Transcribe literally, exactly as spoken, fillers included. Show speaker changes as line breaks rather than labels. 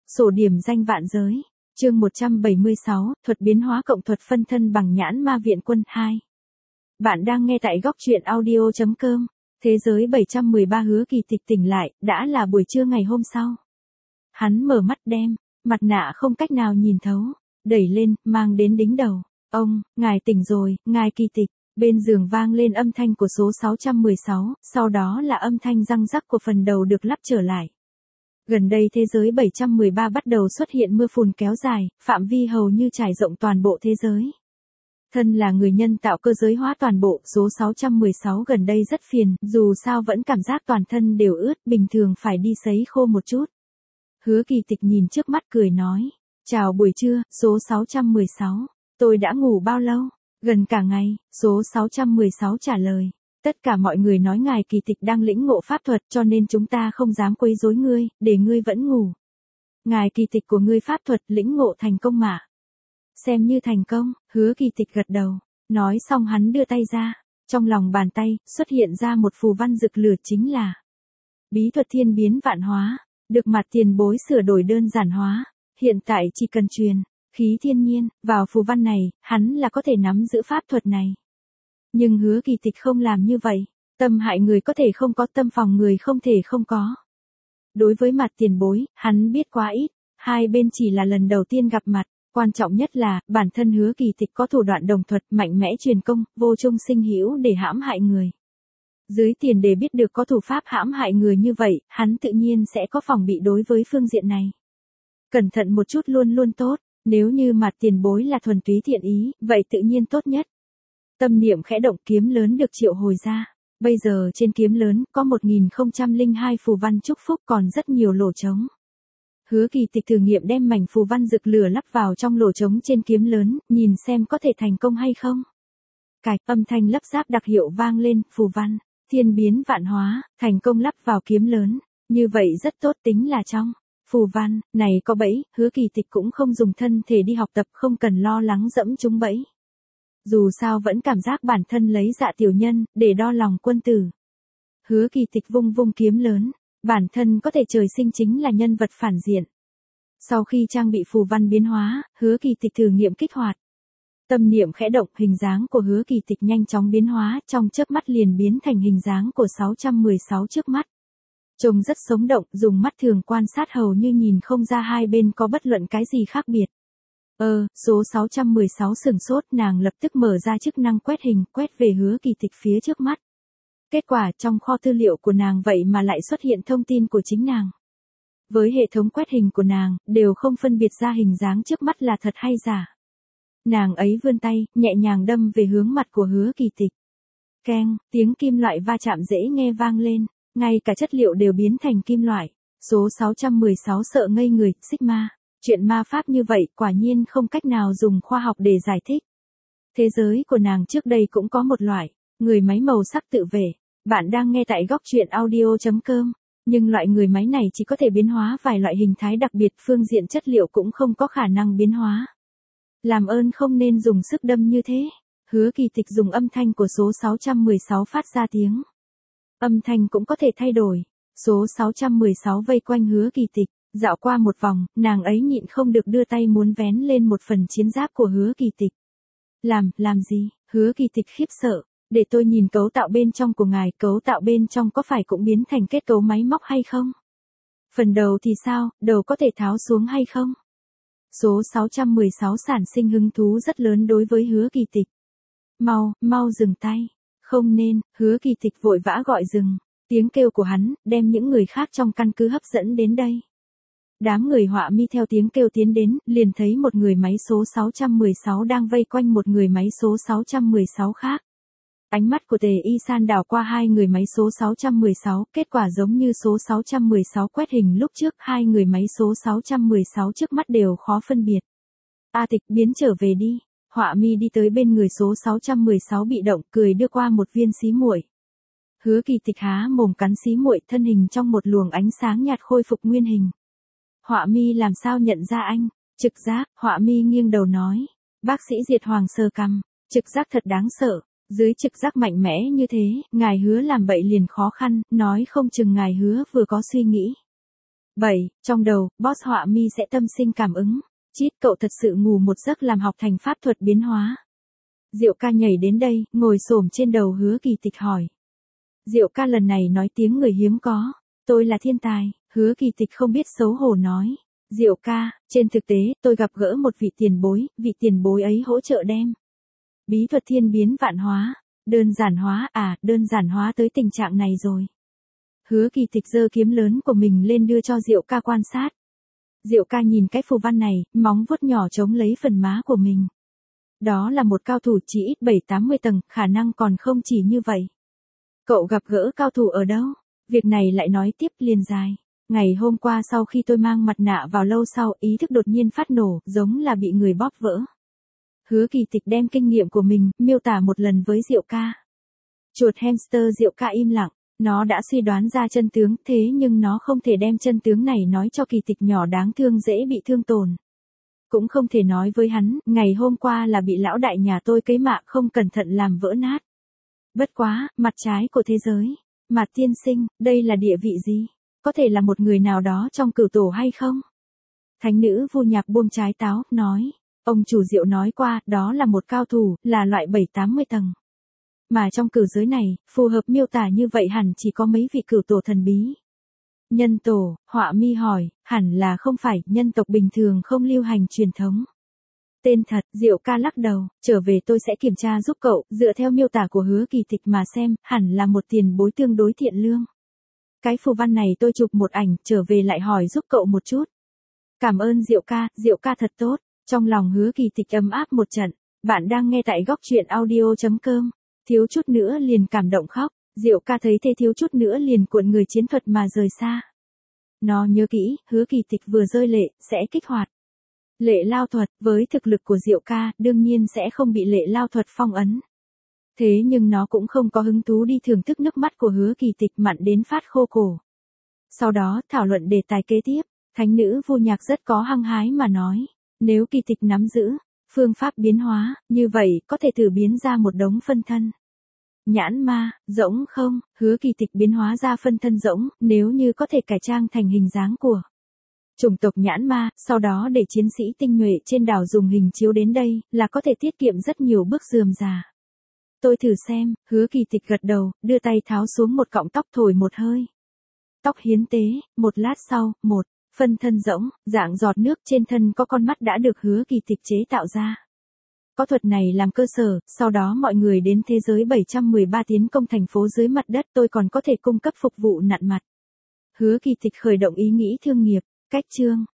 Sổ điểm danh vạn giới. Chương một trăm bảy mươi sáu, thuật biến hóa cộng thuật phân thân bằng nhãn ma viện quân hai. Bạn đang nghe tại góc truyện audio chấm com. Thế giới bảy trăm mười ba Hứa Kỳ Tịch tỉnh lại, đã là buổi trưa ngày hôm sau. Hắn mở mắt đem, mặt nạ không cách nào nhìn thấu, đẩy lên, mang đến đính đầu. Ông, ngài tỉnh rồi, ngài Kỳ Tịch. Bên giường vang lên âm thanh của số sáu trăm mười sáu, sau đó là âm thanh răng rắc của phần đầu được lắp trở lại. Gần đây thế giới bảy trăm mười ba bắt đầu xuất hiện mưa phùn kéo dài, phạm vi hầu như trải rộng toàn bộ thế giới. Thân là người nhân tạo cơ giới hóa toàn bộ, số sáu trăm mười sáu gần đây rất phiền, dù sao vẫn cảm giác toàn thân đều ướt, bình thường phải đi sấy khô một chút. Hứa Kỳ Tịch nhìn trước mắt cười nói, chào buổi trưa, số sáu trăm mười sáu, tôi đã ngủ bao lâu? Gần cả ngày, số sáu trăm mười sáu trả lời. Tất cả mọi người nói ngài Kỳ Tịch đang lĩnh ngộ pháp thuật cho nên chúng ta không dám quấy rối ngươi, để ngươi vẫn ngủ. Ngài Kỳ Tịch của ngươi pháp thuật lĩnh ngộ thành công mà. Xem như thành công, Hứa Kỳ Tịch gật đầu. Nói xong hắn đưa tay ra. Trong lòng bàn tay, xuất hiện ra một phù văn rực lửa chính là bí thuật thiên biến vạn hóa, được mặt tiền bối sửa đổi đơn giản hóa. Hiện tại chỉ cần truyền khí thiên nhiên vào phù văn này, hắn là có thể nắm giữ pháp thuật này. Nhưng Hứa Kỳ Tịch không làm như vậy. Tâm hại người có thể không có, tâm phòng người không thể không có. Đối với mặt tiền bối, hắn biết quá ít. Hai bên chỉ là lần đầu tiên gặp mặt. Quan trọng nhất là, bản thân Hứa Kỳ Tịch có thủ đoạn đồng thuật mạnh mẽ truyền công, vô trung sinh hữu để hãm hại người. Dưới tiền đề biết được có thủ pháp hãm hại người như vậy, hắn tự nhiên sẽ có phòng bị đối với phương diện này. Cẩn thận một chút luôn luôn tốt. Nếu như mặt tiền bối là thuần túy thiện ý, vậy tự nhiên tốt nhất. Tâm niệm khẽ động, kiếm lớn được triệu hồi ra. Bây giờ trên kiếm lớn có một nghìn không trăm lẻ hai phù văn chúc phúc, còn rất nhiều lỗ trống. Hứa Kỳ Tịch thử nghiệm đem mảnh phù văn rực lửa lắp vào trong lỗ trống trên kiếm lớn, nhìn xem có thể thành công hay không. Cạch, âm thanh lắp ráp đặc hiệu vang lên, phù văn thiên biến vạn hóa, thành công lắp vào kiếm lớn. Như vậy rất tốt, tính là trong phù văn này có bẫy, Hứa Kỳ Tịch cũng không dùng thân thể đi học tập, không cần lo lắng dẫm trúng bẫy. Dù sao vẫn cảm giác bản thân lấy dạ tiểu nhân, để đo lòng quân tử. Hứa Kỳ Tịch vung vung kiếm lớn, bản thân có thể trời sinh chính là nhân vật phản diện. Sau khi trang bị phù văn biến hóa, Hứa Kỳ Tịch thử nghiệm kích hoạt. Tâm niệm khẽ động, hình dáng của Hứa Kỳ Tịch nhanh chóng biến hóa, trong chớp mắt liền biến thành hình dáng của sáu trăm mười sáu trước mắt. Trông rất sống động, dùng mắt thường quan sát hầu như nhìn không ra hai bên có bất luận cái gì khác biệt. Ờ, số sáu trăm mười sáu sửng sốt, nàng lập tức mở ra chức năng quét hình, quét về Hứa Kỳ Tịch phía trước mắt. Kết quả trong kho tư liệu của nàng vậy mà lại xuất hiện thông tin của chính nàng. Với hệ thống quét hình của nàng, đều không phân biệt ra hình dáng trước mắt là thật hay giả. Nàng ấy vươn tay, nhẹ nhàng đâm về hướng mặt của Hứa Kỳ Tịch. Keng, tiếng kim loại va chạm dễ nghe vang lên, ngay cả chất liệu đều biến thành kim loại. Số sáu trăm mười sáu sợ ngây người, Sigma. Chuyện ma pháp như vậy quả nhiên không cách nào dùng khoa học để giải thích. Thế giới của nàng trước đây cũng có một loại người máy màu sắc tự vệ. Bạn đang nghe tại góc truyện audio chấm com. Nhưng loại người máy này chỉ có thể biến hóa vài loại hình thái đặc biệt, phương diện chất liệu cũng không có khả năng biến hóa. Làm ơn không nên dùng sức đâm như thế. Hứa Kỳ Tịch dùng âm thanh của số sáu trăm mười sáu phát ra tiếng. Âm thanh cũng có thể thay đổi. Số sáu trăm mười sáu vây quanh Hứa Kỳ Tịch. Dạo qua một vòng, nàng ấy nhịn không được đưa tay muốn vén lên một phần chiến giáp của Hứa Kỳ Tịch. Làm, làm gì? Hứa Kỳ Tịch khiếp sợ. Để tôi nhìn cấu tạo bên trong của ngài, cấu tạo bên trong có phải cũng biến thành kết cấu máy móc hay không? Phần đầu thì sao, đầu có thể tháo xuống hay không? Số sáu trăm mười sáu sản sinh hứng thú rất lớn đối với Hứa Kỳ Tịch. Mau, mau dừng tay. Không nên, Hứa Kỳ Tịch vội vã gọi dừng. Tiếng kêu của hắn, đem những người khác trong căn cứ hấp dẫn đến đây. Đám người họa mi theo tiếng kêu tiến đến, liền thấy một người máy số sáu trăm mười sáu đang vây quanh một người máy số sáu trăm mười sáu khác. Ánh mắt của Tề Y San đảo qua hai người máy số sáu trăm mười sáu, kết quả giống như số sáu trăm mười sáu quét hình lúc trước, hai người máy số sáu trăm mười sáu trước mắt đều khó phân biệt. A Tịch, biến trở về đi. Họa mi đi tới bên người số sáu trăm mười sáu bị động, cười đưa qua một viên xí muội. Hứa Kỳ Tịch há mồm cắn xí muội, thân hình trong một luồng ánh sáng nhạt khôi phục nguyên hình. Họa mi làm sao nhận ra anh? Trực giác, Họa mi nghiêng đầu nói. Bác sĩ Diệt Hoàng sờ cằm, trực giác thật đáng sợ. Dưới trực giác mạnh mẽ như thế, ngài Hứa làm bậy liền khó khăn, nói không chừng ngài Hứa vừa có suy nghĩ. bảy. Trong đầu, boss họa mi sẽ tâm sinh cảm ứng. Chít, cậu thật sự ngủ một giấc làm học thành pháp thuật biến hóa. Diệu ca nhảy đến đây, ngồi xổm trên đầu Hứa Kỳ Tịch hỏi. Diệu ca lần này nói tiếng người hiếm có. Tôi là thiên tài. Hứa Kỳ Tịch không biết xấu hổ nói. Diệu ca, trên thực tế, tôi gặp gỡ một vị tiền bối, vị tiền bối ấy hỗ trợ đem bí thuật thiên biến vạn hóa. Đơn giản hóa, à, đơn giản hóa tới tình trạng này rồi. Hứa Kỳ Tịch giơ kiếm lớn của mình lên đưa cho Diệu ca quan sát. Diệu ca nhìn cái phù văn này, móng vuốt nhỏ chống lấy phần má của mình. Đó là một cao thủ chỉ ít bảy tám mươi tầng, khả năng còn không chỉ như vậy. Cậu gặp gỡ cao thủ ở đâu? Việc này lại nói tiếp liền dài. Ngày hôm qua sau khi tôi mang mặt nạ vào lâu sau, ý thức đột nhiên phát nổ, giống là bị người bóp vỡ. Hứa Kỳ Tịch đem kinh nghiệm của mình, miêu tả một lần với Diệu ca. Chuột hamster. Diệu ca im lặng. Nó đã suy đoán ra chân tướng, thế nhưng nó không thể đem chân tướng này nói cho Kỳ Tịch nhỏ đáng thương dễ bị thương tổn. Cũng không thể nói với hắn, ngày hôm qua là bị lão đại nhà tôi cấy mạ không cẩn thận làm vỡ nát. Bất quá, mặt trái của thế giới. Mạt tiên sinh, đây là địa vị gì? Có thể là một người nào đó trong cửu tổ hay không? Thánh nữ Vu Nhạc buông trái táo, nói. Ông chủ Diệu nói qua, đó là một cao thủ, là loại bảy tám mươi tầng. Mà trong cửu giới này, phù hợp miêu tả như vậy hẳn chỉ có mấy vị cửu tổ thần bí. Nhân tổ, họa mi hỏi, hẳn là không phải, nhân tộc bình thường không lưu hành truyền thống. Tên thật, Diệu ca lắc đầu, trở về tôi sẽ kiểm tra giúp cậu, dựa theo miêu tả của Hứa Kỳ Tịch mà xem, hẳn là một tiền bối tương đối thiện lương. Cái phù văn này tôi chụp một ảnh, trở về lại hỏi giúp cậu một chút. Cảm ơn Diệu ca, Diệu ca thật tốt. Trong lòng Hứa Kỳ Tịch ấm áp một trận. Bạn đang nghe tại góc truyện audio chấm com. Thiếu chút nữa liền cảm động khóc. Diệu ca thấy thế thiếu chút nữa liền cuộn người chiến thuật mà rời xa. Nó nhớ kỹ, Hứa Kỳ Tịch vừa rơi lệ, sẽ kích hoạt lệ lao thuật. Với thực lực của Diệu ca, đương nhiên sẽ không bị lệ lao thuật phong ấn. Thế nhưng nó cũng không có hứng thú đi thưởng thức nước mắt của Hứa Kỳ Tịch mặn đến phát khô cổ. Sau đó, thảo luận đề tài kế tiếp. Thánh nữ Vu Nhạc rất có hăng hái mà nói. Nếu Kỳ Tịch nắm giữ phương pháp biến hóa, như vậy có thể thử biến ra một đống phân thân. Nhãn ma, rỗng không? Hứa Kỳ Tịch biến hóa ra phân thân rỗng, nếu như có thể cải trang thành hình dáng của chủng tộc nhãn ma, sau đó để chiến sĩ tinh nhuệ trên đảo dùng hình chiếu đến đây, là có thể tiết kiệm rất nhiều bước rườm rà. Tôi thử xem. Hứa Kỳ Tịch gật đầu, đưa tay tháo xuống một cọng tóc thổi một hơi. Tóc hiến tế. Một lát sau, một phân thân rỗng, dạng giọt nước trên thân có con mắt đã được Hứa Kỳ Tịch chế tạo ra. Có thuật này làm cơ sở, sau đó mọi người đến thế giới bảy trăm mười ba tiến công thành phố dưới mặt đất, tôi còn có thể cung cấp phục vụ nặn mặt. Hứa Kỳ Tịch khởi động ý nghĩ thương nghiệp. Cách chương